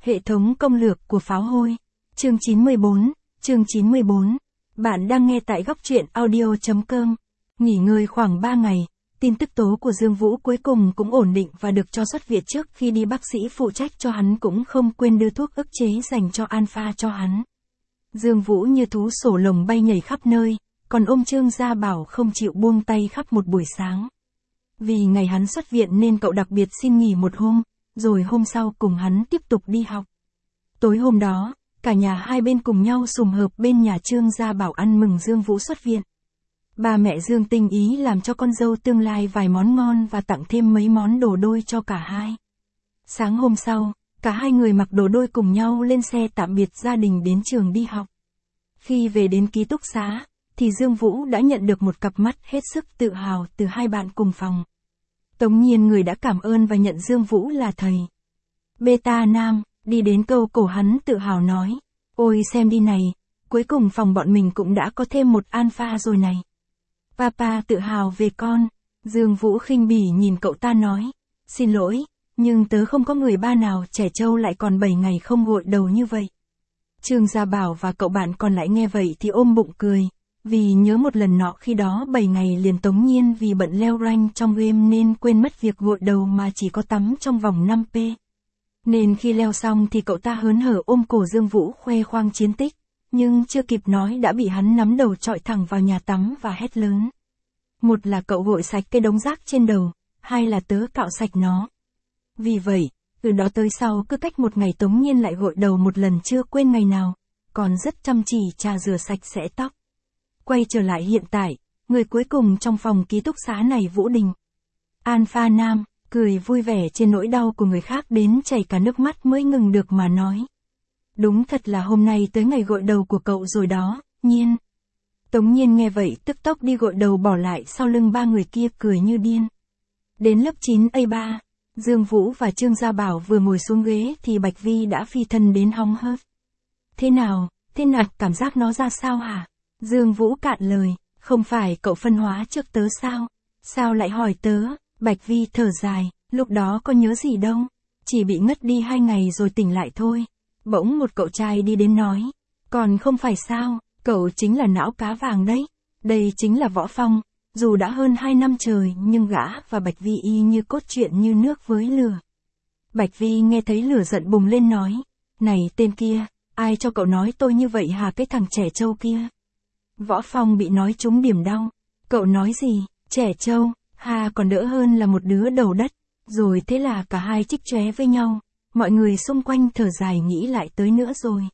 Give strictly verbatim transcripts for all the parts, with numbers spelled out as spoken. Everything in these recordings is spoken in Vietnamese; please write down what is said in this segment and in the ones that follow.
Hệ thống công lược của pháo hôi. Chương chín mươi bốn, chương chín mươi bốn. Bạn đang nghe tại góc truyện audio chấm com. Nghỉ ngơi khoảng ba ngày, tin tức tố của Dương Vũ cuối cùng cũng ổn định và được cho xuất viện. Trước khi đi bác sĩ phụ trách cho hắn cũng không quên đưa thuốc ức chế dành cho Alpha cho hắn. Dương Vũ như thú sổ lồng bay nhảy khắp nơi, còn ôm Trương Gia Bảo không chịu buông tay khắp một buổi sáng. Vì ngày hắn xuất viện nên cậu đặc biệt xin nghỉ một hôm, rồi hôm sau cùng hắn tiếp tục đi học. Tối hôm đó, cả nhà hai bên cùng nhau sum họp bên nhà Trương Gia Bảo ăn mừng Dương Vũ xuất viện. Ba mẹ Dương tinh ý làm cho con dâu tương lai vài món ngon và tặng thêm mấy món đồ đôi cho cả hai. Sáng hôm sau, cả hai người mặc đồ đôi cùng nhau lên xe tạm biệt gia đình đến trường đi học. Khi về đến ký túc xá, thì Dương Vũ đã nhận được một cặp mắt hết sức tự hào từ hai bạn cùng phòng. Tống Nhiên người đã cảm ơn và nhận Dương Vũ là thầy. Beta Nam, đi đến câu cổ hắn tự hào nói, ôi xem đi này, cuối cùng phòng bọn mình cũng đã có thêm một Alpha rồi này. Papa tự hào về con. Dương Vũ khinh bỉ nhìn cậu ta nói, xin lỗi, nhưng tớ không có người ba nào trẻ trâu lại còn bảy ngày không gội đầu như vậy. Trương Gia Bảo và cậu bạn còn lại nghe vậy thì ôm bụng cười, vì nhớ một lần nọ khi đó bảy ngày liền Tống Nhiên vì bận leo rank trong game nên quên mất việc gội đầu mà chỉ có tắm trong vòng năm phút. Nên khi leo xong thì cậu ta hớn hở ôm cổ Dương Vũ khoe khoang chiến tích, nhưng chưa kịp nói đã bị hắn nắm đầu chọi thẳng vào nhà tắm và hét lớn. Một là cậu gội sạch cái đống rác trên đầu, hai là tớ cạo sạch nó. Vì vậy, từ đó tới sau cứ cách một ngày Tống Nhiên lại gội đầu một lần chưa quên ngày nào, còn rất chăm chỉ chà rửa sạch sẽ tóc. Quay trở lại hiện tại, người cuối cùng trong phòng ký túc xá này Vũ Đình. Alpha Nam, cười vui vẻ trên nỗi đau của người khác đến chảy cả nước mắt mới ngừng được mà nói. Đúng thật là hôm nay tới ngày gội đầu của cậu rồi đó, Nhiên. Tống Nhiên nghe vậy tức tốc đi gội đầu bỏ lại sau lưng ba người kia cười như điên. Đến lớp chín A ba, Dương Vũ và Trương Gia Bảo vừa ngồi xuống ghế thì Bạch Vi đã phi thân đến hóng hớt. Thế nào, thế nào, cảm giác nó ra sao hả? Dương Vũ cạn lời, không phải cậu phân hóa trước tớ sao? Sao lại hỏi tớ? Bạch Vi thở dài, lúc đó có nhớ gì đâu, chỉ bị ngất đi hai ngày rồi tỉnh lại thôi. Bỗng một cậu trai đi đến nói, còn không phải sao, cậu chính là não cá vàng đấy, đây chính là Võ Phong, dù đã hơn hai năm trời nhưng gã và Bạch Vi y như cốt truyện như nước với lửa. Bạch Vi nghe thấy lửa giận bùng lên nói, này tên kia, ai cho cậu nói tôi như vậy hả cái thằng trẻ trâu kia? Võ Phong bị nói trúng điểm đau, cậu nói gì, trẻ trâu, ha còn đỡ hơn là một đứa đầu đất, rồi thế là cả hai chích chóe với nhau. Mọi người xung quanh thở dài nghĩ lại tới nữa rồi.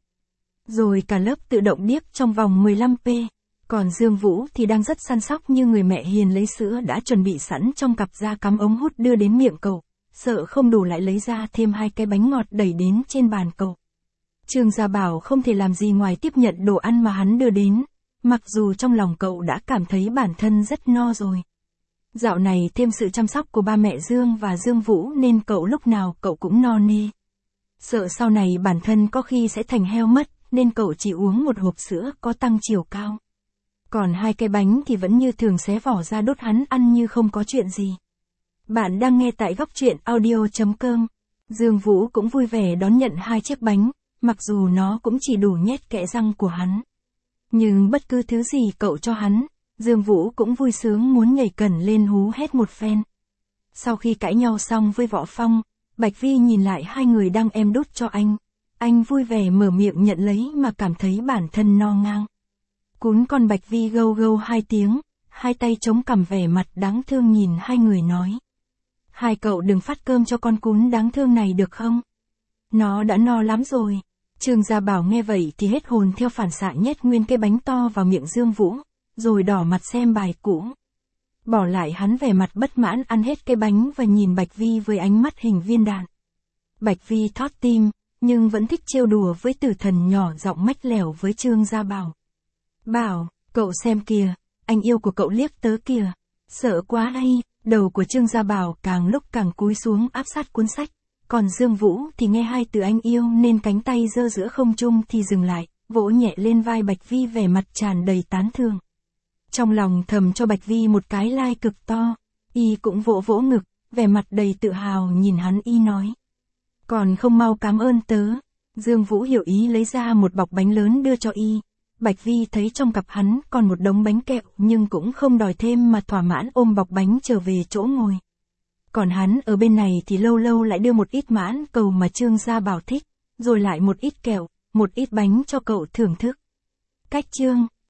Rồi cả lớp tự động điếc trong vòng mười lăm phút. Còn Dương Vũ thì đang rất săn sóc như người mẹ hiền lấy sữa đã chuẩn bị sẵn trong cặp da cắm ống hút đưa đến miệng cậu. Sợ không đủ lại lấy ra thêm hai cái bánh ngọt đẩy đến trên bàn cậu. Trương Gia Bảo không thể làm gì ngoài tiếp nhận đồ ăn mà hắn đưa đến. Mặc dù trong lòng cậu đã cảm thấy bản thân rất no rồi. Dạo này thêm sự chăm sóc của ba mẹ Dương và Dương Vũ nên cậu lúc nào cậu cũng no nê. Sợ sau này bản thân có khi sẽ thành heo mất, nên cậu chỉ uống một hộp sữa có tăng chiều cao. Còn hai cái bánh thì vẫn như thường xé vỏ ra đốt hắn ăn như không có chuyện gì. Bạn đang nghe tại góc truyện audio chấm com. Dương Vũ cũng vui vẻ đón nhận hai chiếc bánh, mặc dù nó cũng chỉ đủ nhét kẽ răng của hắn. Nhưng bất cứ thứ gì cậu cho hắn, Dương Vũ cũng vui sướng muốn nhảy cẩn lên hú hét một phen. Sau khi cãi nhau xong với Võ Phong, Bạch Vi nhìn lại hai người đang em đút cho anh. Anh vui vẻ mở miệng nhận lấy mà cảm thấy bản thân no ngang. Cún con Bạch Vi gâu gâu hai tiếng, hai tay chống cằm vẻ mặt đáng thương nhìn hai người nói. Hai cậu đừng phát cơm cho con cún đáng thương này được không? Nó đã no lắm rồi. Trương Gia Bảo nghe vậy thì hết hồn theo phản xạ nhét nguyên cái bánh to vào miệng Dương Vũ, rồi đỏ mặt xem bài cũ. Bỏ lại hắn vẻ mặt bất mãn ăn hết cái bánh và nhìn Bạch Vi với ánh mắt hình viên đạn. Bạch Vi thót tim, nhưng vẫn thích trêu đùa với tử thần nhỏ giọng mách lẻo với Trương Gia Bảo. Bảo, cậu xem kìa, anh yêu của cậu liếc tớ kìa. Sợ quá đây, đầu của Trương Gia Bảo càng lúc càng cúi xuống áp sát cuốn sách. Còn Dương Vũ thì nghe hai từ anh yêu nên cánh tay giơ giữa không trung thì dừng lại, vỗ nhẹ lên vai Bạch Vi vẻ mặt tràn đầy tán thưởng. Trong lòng thầm cho Bạch Vi một cái like cực to, y cũng vỗ vỗ ngực, vẻ mặt đầy tự hào nhìn hắn y nói. Còn không mau cảm ơn tớ. Dương Vũ hiểu ý lấy ra một bọc bánh lớn đưa cho y. Bạch Vi thấy trong cặp hắn còn một đống bánh kẹo nhưng cũng không đòi thêm mà thỏa mãn ôm bọc bánh trở về chỗ ngồi. Còn hắn ở bên này thì lâu lâu lại đưa một ít mãn cầu mà Trương Gia Bảo thích, rồi lại một ít kẹo, một ít bánh cho cậu thưởng thức. Cách Trương